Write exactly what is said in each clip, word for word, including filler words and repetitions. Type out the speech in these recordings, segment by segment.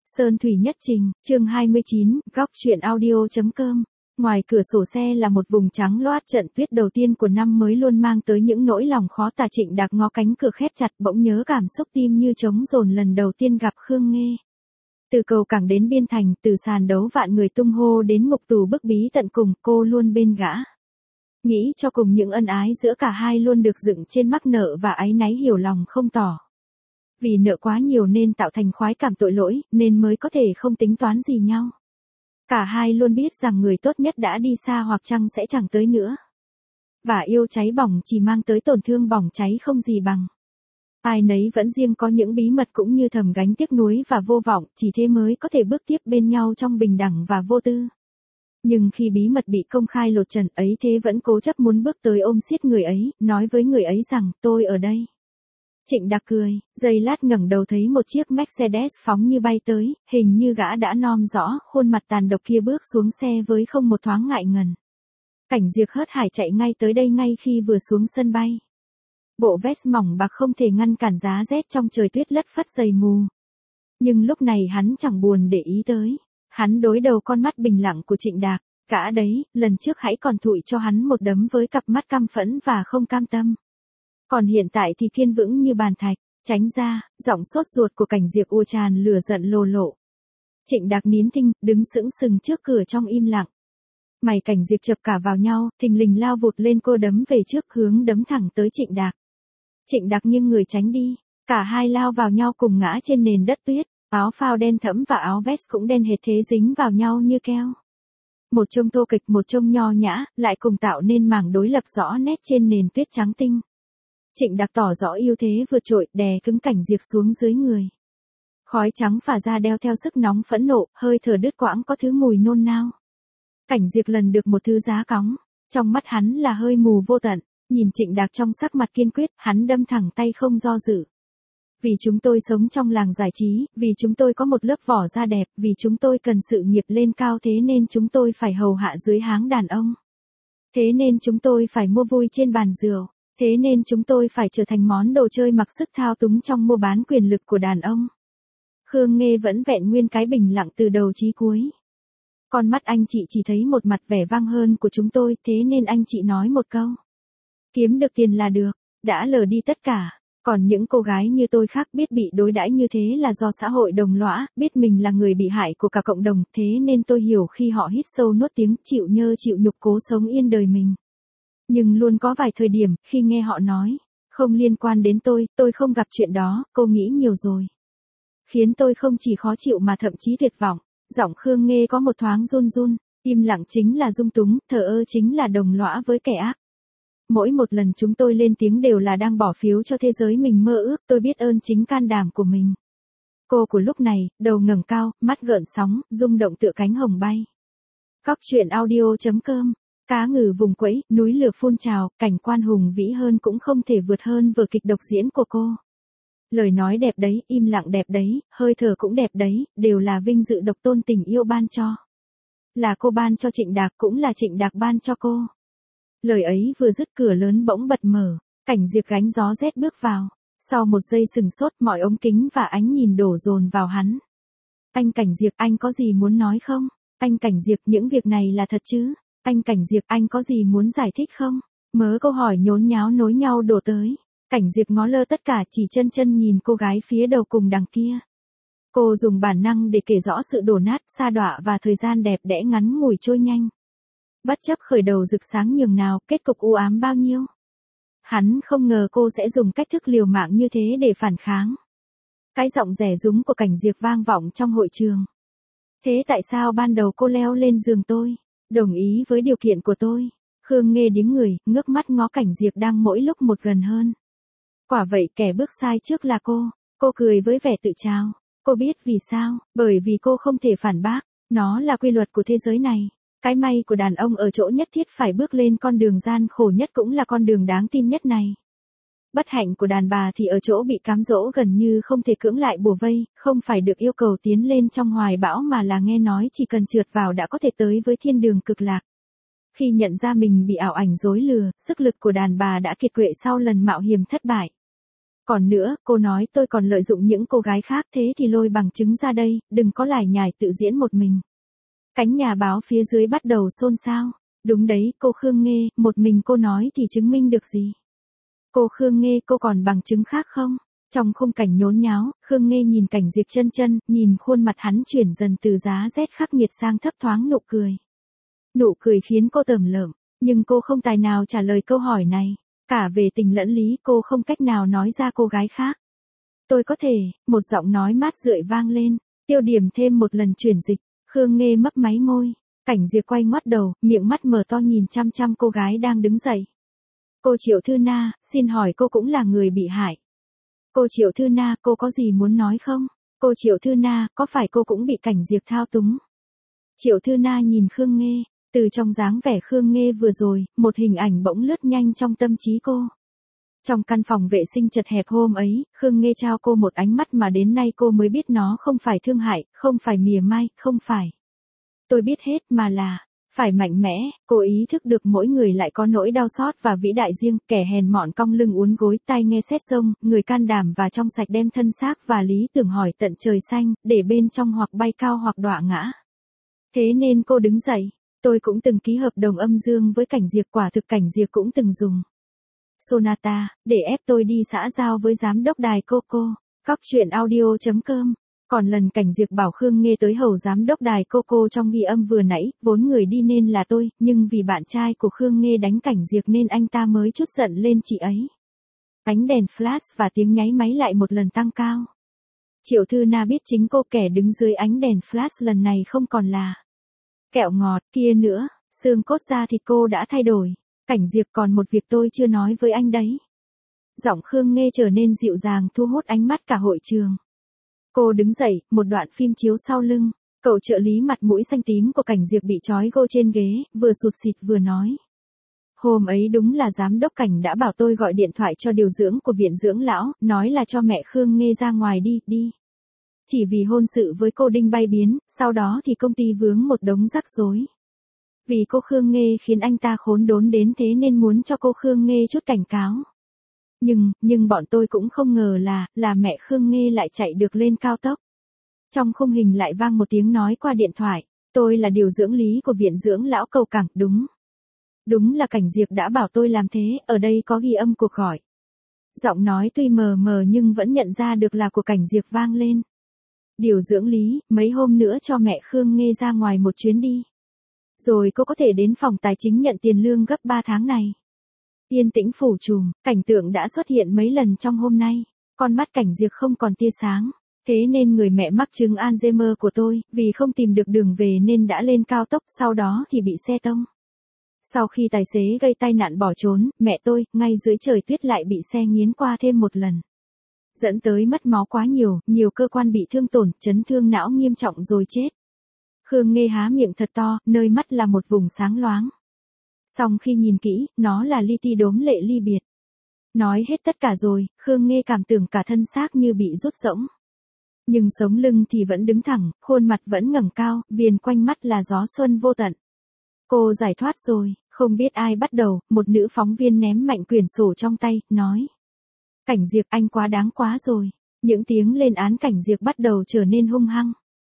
Sơn thủy nhất trình, chương hai mươi chín, góc truyện audio.com. Ngoài cửa sổ xe là một vùng trắng loát, trận tuyết đầu tiên của năm mới luôn mang tới những nỗi lòng khó tả. Trịnh Đạc ngó cánh cửa khép chặt, bỗng nhớ cảm xúc tim như trống dồn lần đầu tiên gặp Khương Nghê. Từ cầu cảng đến biên thành, từ sàn đấu vạn người tung hô đến ngục tù bức bí tận cùng, cô luôn bên gã. Nghĩ cho cùng những ân ái giữa cả hai luôn được dựng trên mắc nợ và áy náy hiểu lòng không tỏ. Vì nợ quá nhiều nên tạo thành khoái cảm tội lỗi, nên mới có thể không tính toán gì nhau. Cả hai luôn biết rằng người tốt nhất đã đi xa hoặc chăng sẽ chẳng tới nữa. Và yêu cháy bỏng chỉ mang tới tổn thương bỏng cháy không gì bằng. Ai nấy vẫn riêng có những bí mật cũng như thầm gánh tiếc nuối và vô vọng, chỉ thế mới có thể bước tiếp bên nhau trong bình đẳng và vô tư. Nhưng khi bí mật bị công khai lột trần ấy thế vẫn cố chấp muốn bước tới ôm siết người ấy, nói với người ấy rằng tôi ở đây. Trịnh Đạc cười, giây lát ngẩng đầu thấy một chiếc Mercedes phóng như bay tới, hình như gã đã nom rõ khuôn mặt tàn độc kia bước xuống xe với không một thoáng ngại ngần. Cảnh Diệp hớt hải chạy ngay tới đây ngay khi vừa xuống sân bay. Bộ vest mỏng bạc không thể ngăn cản giá rét trong trời tuyết lất phất dày mù. Nhưng lúc này hắn chẳng buồn để ý tới. Hắn đối đầu con mắt bình lặng của Trịnh Đạc, gã đấy, lần trước hãy còn thụi cho hắn một đấm với cặp mắt căm phẫn và không cam tâm. Còn hiện tại thì kiên vững như bàn thạch, tránh ra, giọng sốt ruột của Cảnh Diệp ùa tràn lửa giận lồ lộ. Trịnh Đạc nín thinh, đứng sững sừng trước cửa trong im lặng. Mày Cảnh Diệp chập cả vào nhau, thình lình lao vụt lên cô đấm về trước hướng đấm thẳng tới Trịnh Đạc. Trịnh Đạc nghiêng người tránh đi, cả hai lao vào nhau cùng ngã trên nền đất tuyết, áo phao đen thẫm và áo vest cũng đen hệt thế dính vào nhau như keo. Một trông thô kịch một trông nho nhã, lại cùng tạo nên mảng đối lập rõ nét trên nền tuyết trắng tinh. Trịnh Đạc tỏ rõ ưu thế vượt trội, đè cứng Cảnh Diệp xuống dưới người. Khói trắng phả ra đeo theo sức nóng phẫn nộ, hơi thở đứt quãng có thứ mùi nôn nao. Cảnh Diệp lần được một thứ giá cóng, trong mắt hắn là hơi mù vô tận, nhìn Trịnh Đạc trong sắc mặt kiên quyết, hắn đâm thẳng tay không do dự. Vì chúng tôi sống trong làng giải trí, vì chúng tôi có một lớp vỏ da đẹp, vì chúng tôi cần sự nghiệp lên cao thế nên chúng tôi phải hầu hạ dưới háng đàn ông. Thế nên chúng tôi phải mua vui trên bàn rượu. Thế nên chúng tôi phải trở thành món đồ chơi mặc sức thao túng trong mua bán quyền lực của đàn ông. Khương Nghê vẫn vẹn nguyên cái bình lặng từ đầu chí cuối. Con mắt anh chị chỉ thấy một mặt vẻ vang hơn của chúng tôi, thế nên anh chị nói một câu. Kiếm được tiền là được, đã lờ đi tất cả. Còn những cô gái như tôi khác biết bị đối đãi như thế là do xã hội đồng lõa, biết mình là người bị hại của cả cộng đồng, thế nên tôi hiểu khi họ hít sâu nuốt tiếng chịu nhơ chịu nhục cố sống yên đời mình. Nhưng luôn có vài thời điểm, khi nghe họ nói, không liên quan đến tôi, tôi không gặp chuyện đó, cô nghĩ nhiều rồi. Khiến tôi không chỉ khó chịu mà thậm chí tuyệt vọng. Giọng Khương Nghê có một thoáng run run, im lặng chính là dung túng, thờ ơ chính là đồng lõa với kẻ ác. Mỗi một lần chúng tôi lên tiếng đều là đang bỏ phiếu cho thế giới mình mơ ước, tôi biết ơn chính can đảm của mình. Cô của lúc này, đầu ngẩng cao, mắt gợn sóng, rung động tựa cánh hồng bay. Góc truyện audio.com. Cá ngừ vùng quẫy, núi lửa phun trào, cảnh quan hùng vĩ hơn cũng không thể vượt hơn vở kịch độc diễn của cô. Lời nói đẹp đấy, im lặng đẹp đấy, hơi thở cũng đẹp đấy, đều là vinh dự độc tôn tình yêu ban cho. Là cô ban cho Trịnh Đạc cũng là Trịnh Đạc ban cho cô. Lời ấy vừa dứt cửa lớn bỗng bật mở, Cảnh Diệp gánh gió rét bước vào. Sau một giây sừng sốt mọi ống kính và ánh nhìn đổ dồn vào hắn. Anh Cảnh Diệp, anh có gì muốn nói không? Anh Cảnh Diệp, những việc này là thật chứ? Anh Cảnh Diệp, anh có gì muốn giải thích không? Mớ câu hỏi nhốn nháo nối nhau đổ tới. Cảnh Diệp ngó lơ tất cả chỉ chân chân nhìn cô gái phía đầu cùng đằng kia. Cô dùng bản năng để kể rõ sự đổ nát, sa đọa và thời gian đẹp đẽ ngắn ngủi trôi nhanh. Bất chấp khởi đầu rực sáng nhường nào, kết cục u ám bao nhiêu. Hắn không ngờ cô sẽ dùng cách thức liều mạng như thế để phản kháng. Cái giọng rẻ rúng của Cảnh Diệp vang vọng trong hội trường. Thế tại sao ban đầu cô leo lên giường tôi? Đồng ý với điều kiện của tôi. Khương Nghê điếng người, ngước mắt ngó Cảnh Diệp đang mỗi lúc một gần hơn. Quả vậy kẻ bước sai trước là cô. Cô cười với vẻ tự trao. Cô biết vì sao, bởi vì cô không thể phản bác. Nó là quy luật của thế giới này. Cái may của đàn ông ở chỗ nhất thiết phải bước lên con đường gian khổ nhất cũng là con đường đáng tin nhất này. Bất hạnh của đàn bà thì ở chỗ bị cám dỗ gần như không thể cưỡng lại bùa vây, không phải được yêu cầu tiến lên trong hoài bão mà là nghe nói chỉ cần trượt vào đã có thể tới với thiên đường cực lạc. Khi nhận ra mình bị ảo ảnh dối lừa, sức lực của đàn bà đã kiệt quệ sau lần mạo hiểm thất bại. Còn nữa, cô nói tôi còn lợi dụng những cô gái khác, thế thì lôi bằng chứng ra đây, đừng có lải nhải tự diễn một mình. Cánh nhà báo phía dưới bắt đầu xôn xao. Đúng đấy, cô Khương Nghê, một mình cô nói thì chứng minh được gì? Cô Khương Nghê, cô còn bằng chứng khác không? Trong khung cảnh nhốn nháo, Khương Nghê nhìn Cảnh Diệp chân chân, nhìn khuôn mặt hắn chuyển dần từ giá rét khắc nghiệt sang thấp thoáng nụ cười. Nụ cười khiến cô tởm lợm, nhưng cô không tài nào trả lời câu hỏi này. Cả về tình lẫn lý cô không cách nào nói ra cô gái khác. Tôi có thể, một giọng nói mát rượi vang lên, tiêu điểm thêm một lần chuyển dịch. Khương Nghê mấp máy môi, Cảnh Diệp quay ngoắt đầu, miệng mắt mở to nhìn chăm chăm cô gái đang đứng dậy. Cô Triệu Thư Na, xin hỏi cô cũng là người bị hại. Cô Triệu Thư Na, cô có gì muốn nói không? Cô Triệu Thư Na, có phải cô cũng bị Cảnh Diệp thao túng? Triệu Thư Na nhìn Khương Nghê, từ trong dáng vẻ Khương Nghê vừa rồi, một hình ảnh bỗng lướt nhanh trong tâm trí cô. Trong căn phòng vệ sinh chật hẹp hôm ấy, Khương Nghê trao cô một ánh mắt mà đến nay cô mới biết nó không phải thương hại, không phải mỉa mai, không phải. Tôi biết hết mà là, phải mạnh mẽ, cô ý thức được mỗi người lại có nỗi đau xót và vĩ đại riêng, kẻ hèn mọn cong lưng uốn gối, tai nghe xét sông, người can đảm và trong sạch đem thân xác và lý tưởng hỏi tận trời xanh, để bên trong hoặc bay cao hoặc đọa ngã. Thế nên cô đứng dậy, tôi cũng từng ký hợp đồng âm dương với Cảnh Diệp, quả thực Cảnh Diệp cũng từng dùng Sonata, để ép tôi đi xã giao với giám đốc đài Coco, Cóc Truyện Audio chấm com. Còn lần Cảnh Diệp bảo Khương Nghê tới hầu giám đốc đài Coco trong ghi âm vừa nãy, vốn người đi nên là tôi, nhưng vì bạn trai của Khương Nghê đánh Cảnh Diệp nên anh ta mới chút giận lên chị ấy. Ánh đèn flash và tiếng nháy máy lại một lần tăng cao. Triệu Thư Na biết chính cô kẻ đứng dưới ánh đèn flash lần này không còn là kẹo ngọt kia nữa, xương cốt da thịt cô đã thay đổi. Cảnh Diệp, còn một việc tôi chưa nói với anh đấy. Giọng Khương Nghê trở nên dịu dàng thu hút ánh mắt cả hội trường. Cô đứng dậy, một đoạn phim chiếu sau lưng. Cậu trợ lý mặt mũi xanh tím của Cảnh Diệp bị trói gô trên ghế, vừa sụt sịt vừa nói. Hôm ấy đúng là giám đốc Cảnh đã bảo tôi gọi điện thoại cho điều dưỡng của viện dưỡng lão, nói là cho mẹ Khương Nghê ra ngoài đi, đi. Chỉ vì hôn sự với cô Đinh bay biến, sau đó thì công ty vướng một đống rắc rối. Vì cô Khương Nghê khiến anh ta khốn đốn đến thế nên muốn cho cô Khương Nghê chút cảnh cáo. Nhưng, nhưng bọn tôi cũng không ngờ là, là mẹ Khương Nghê lại chạy được lên cao tốc. Trong khung hình lại vang một tiếng nói qua điện thoại, tôi là điều dưỡng lý của viện dưỡng lão Cầu Cảng, đúng. Đúng là Cảnh Diệp đã bảo tôi làm thế, ở đây có ghi âm cuộc gọi. Giọng nói tuy mờ mờ nhưng vẫn nhận ra được là của Cảnh Diệp vang lên. Điều dưỡng lý, mấy hôm nữa cho mẹ Khương Nghê ra ngoài một chuyến đi. Rồi cô có thể đến phòng tài chính nhận tiền lương gấp ba tháng này. Yên tĩnh phủ trùm, cảnh tượng đã xuất hiện mấy lần trong hôm nay. Con mắt Cảnh Diệp không còn tia sáng. Thế nên người mẹ mắc chứng Alzheimer của tôi, vì không tìm được đường về nên đã lên cao tốc, sau đó thì bị xe tông. Sau khi tài xế gây tai nạn bỏ trốn, mẹ tôi, ngay dưới trời tuyết lại bị xe nghiến qua thêm một lần. Dẫn tới mất máu quá nhiều, nhiều cơ quan bị thương tổn, chấn thương não nghiêm trọng rồi chết. Khương Nghê há miệng thật to, nơi mắt là một vùng sáng loáng. Xong khi nhìn kỹ, nó là li ti đốm lệ ly biệt. Nói hết tất cả rồi, Khương Nghê cảm tưởng cả thân xác như bị rút rỗng. Nhưng sống lưng thì vẫn đứng thẳng, khuôn mặt vẫn ngẩng cao, viền quanh mắt là gió xuân vô tận. Cô giải thoát rồi, không biết ai bắt đầu, một nữ phóng viên ném mạnh quyển sổ trong tay, nói. Cảnh Diệp, anh quá đáng quá rồi. Những tiếng lên án Cảnh Diệp bắt đầu trở nên hung hăng.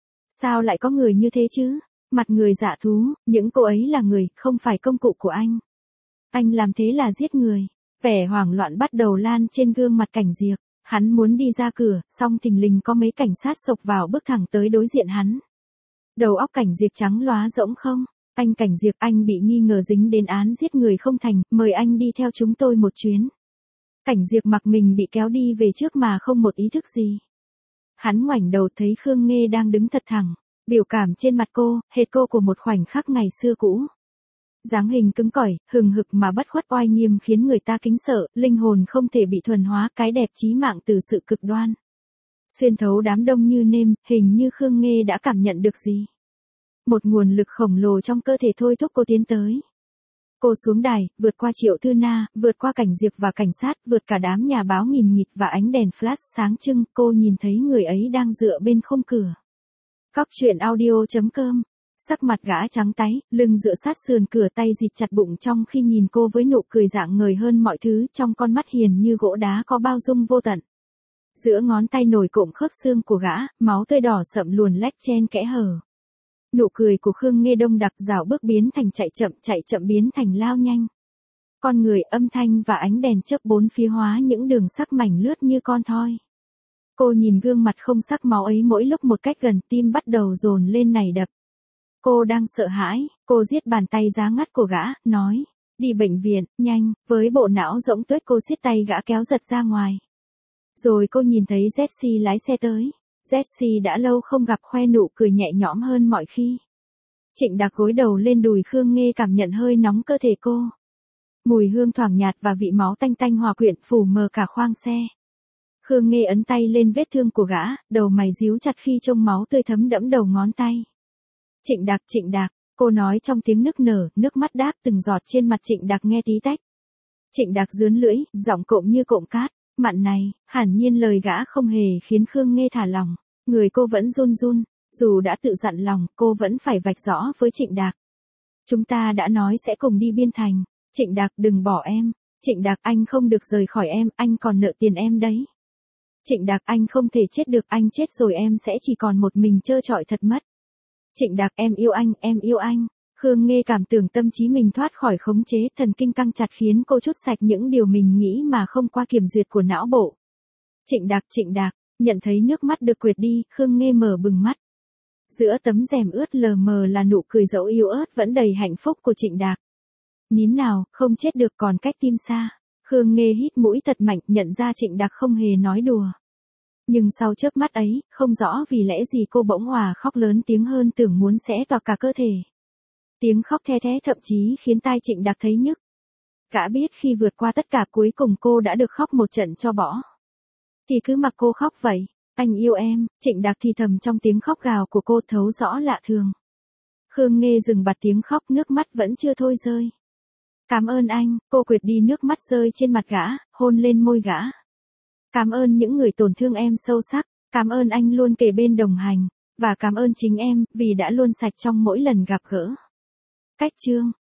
Sao lại có người như thế chứ? Mặt người dạ thú, những cô ấy là người, không phải công cụ của anh. Anh làm thế là giết người. Vẻ hoảng loạn bắt đầu lan trên gương mặt Cảnh Diệp. Hắn muốn đi ra cửa, song thình lình có mấy cảnh sát xộc vào bước thẳng tới đối diện hắn. Đầu óc Cảnh Diệp trắng lóa rỗng không? Anh Cảnh Diệp, anh bị nghi ngờ dính đến án giết người không thành, mời anh đi theo chúng tôi một chuyến. Cảnh Diệp mặc mình bị kéo đi về trước mà không một ý thức gì. Hắn ngoảnh đầu thấy Khương Nghê đang đứng thật thẳng, biểu cảm trên mặt cô, hệt cô của một khoảnh khắc ngày xưa cũ. Dáng hình cứng cỏi, hừng hực mà bất khuất oai nghiêm khiến người ta kính sợ, linh hồn không thể bị thuần hóa, cái đẹp chí mạng từ sự cực đoan. Xuyên thấu đám đông như nêm, hình như Khương Nghê đã cảm nhận được gì. Một nguồn lực khổng lồ trong cơ thể thôi thúc cô tiến tới. Cô xuống đài, vượt qua Triệu Thư Na, vượt qua Cảnh Diệp và cảnh sát, vượt cả đám nhà báo nghìn nghịt và ánh đèn flash sáng trưng, cô nhìn thấy người ấy đang dựa bên khung cửa. Cóc Truyện Audio chấm com Sắc mặt gã trắng tái, lưng dựa sát sườn cửa, tay dịt chặt bụng trong khi nhìn cô với nụ cười rạng ngời hơn mọi thứ, trong con mắt hiền như gỗ đá có bao dung vô tận. Giữa ngón tay nổi cộm khớp xương của gã, máu tươi đỏ sậm luồn lách chen kẽ hở. Nụ cười của Khương Nghê đông đặc, dạo bước biến thành chạy chậm, chạy chậm biến thành lao nhanh. Con người, âm thanh và ánh đèn chớp bốn phía hóa những đường sắc mảnh lướt như con thoi. Cô nhìn gương mặt không sắc máu ấy mỗi lúc một cách gần, tim bắt đầu dồn lên nảy đập. Cô đang sợ hãi, cô giết bàn tay giá ngắt của gã, nói, đi bệnh viện, nhanh, với bộ não rỗng tuếch cô siết tay gã kéo giật ra ngoài. Rồi cô nhìn thấy Jessie lái xe tới. Jessie đã lâu không gặp, khoe nụ cười nhẹ nhõm hơn mọi khi. Trịnh Đạc gối đầu lên đùi Khương Nghê, cảm nhận hơi nóng cơ thể cô. Mùi hương thoảng nhạt và vị máu tanh tanh hòa quyện phủ mờ cả khoang xe. Khương Nghê ấn tay lên vết thương của gã, đầu mày díu chặt khi trông máu tươi thấm đẫm đầu ngón tay. Trịnh Đạc, Trịnh Đạc, cô nói trong tiếng nức nở, nước mắt đáp từng giọt trên mặt Trịnh Đạc nghe tí tách. Trịnh Đạc rướn lưỡi, giọng cộm như cộm cát, mặn này, hẳn nhiên lời gã không hề khiến Khương Nghê thả lòng, người cô vẫn run run, dù đã tự dặn lòng, cô vẫn phải vạch rõ với Trịnh Đạc. Chúng ta đã nói sẽ cùng đi Biên Thành, Trịnh Đạc đừng bỏ em, Trịnh Đạc anh không được rời khỏi em, anh còn nợ tiền em đấy. Trịnh Đạc anh không thể chết được, anh chết rồi em sẽ chỉ còn một mình trơ trọi thật mất. Trịnh Đạc em yêu anh, em yêu anh. Khương Nghê cảm tưởng tâm trí mình thoát khỏi khống chế, thần kinh căng chặt khiến cô trút sạch những điều mình nghĩ mà không qua kiểm duyệt của não bộ. Trịnh Đạc, Trịnh Đạc, nhận thấy nước mắt được quệt đi, Khương Nghê mở bừng mắt. Giữa tấm rèm ướt lờ mờ là nụ cười dẫu yếu ớt vẫn đầy hạnh phúc của Trịnh Đạc. Nín nào, không chết được, còn cách tim xa. Khương Nghê hít mũi thật mạnh, nhận ra Trịnh Đạc không hề nói đùa. Nhưng sau chớp mắt ấy, không rõ vì lẽ gì cô bỗng òa khóc lớn tiếng hơn tưởng muốn xé toạc cả cơ thể. Tiếng khóc the thé thậm chí khiến tai Trịnh Đạc thấy nhức. Gã biết khi vượt qua tất cả cuối cùng cô đã được khóc một trận cho bỏ. Thì cứ mặc cô khóc vậy, anh yêu em, Trịnh Đạc thì thầm trong tiếng khóc gào của cô thấu rõ lạ thường. Khương Nghê dừng bặt tiếng khóc, nước mắt vẫn chưa thôi rơi. Cảm ơn anh, cô quệt đi nước mắt rơi trên mặt gã, hôn lên môi gã. Cảm ơn những người tổn thương em sâu sắc, cảm ơn anh luôn kề bên đồng hành, và cảm ơn chính em, vì đã luôn sạch trong mỗi lần gặp gỡ. Cách chương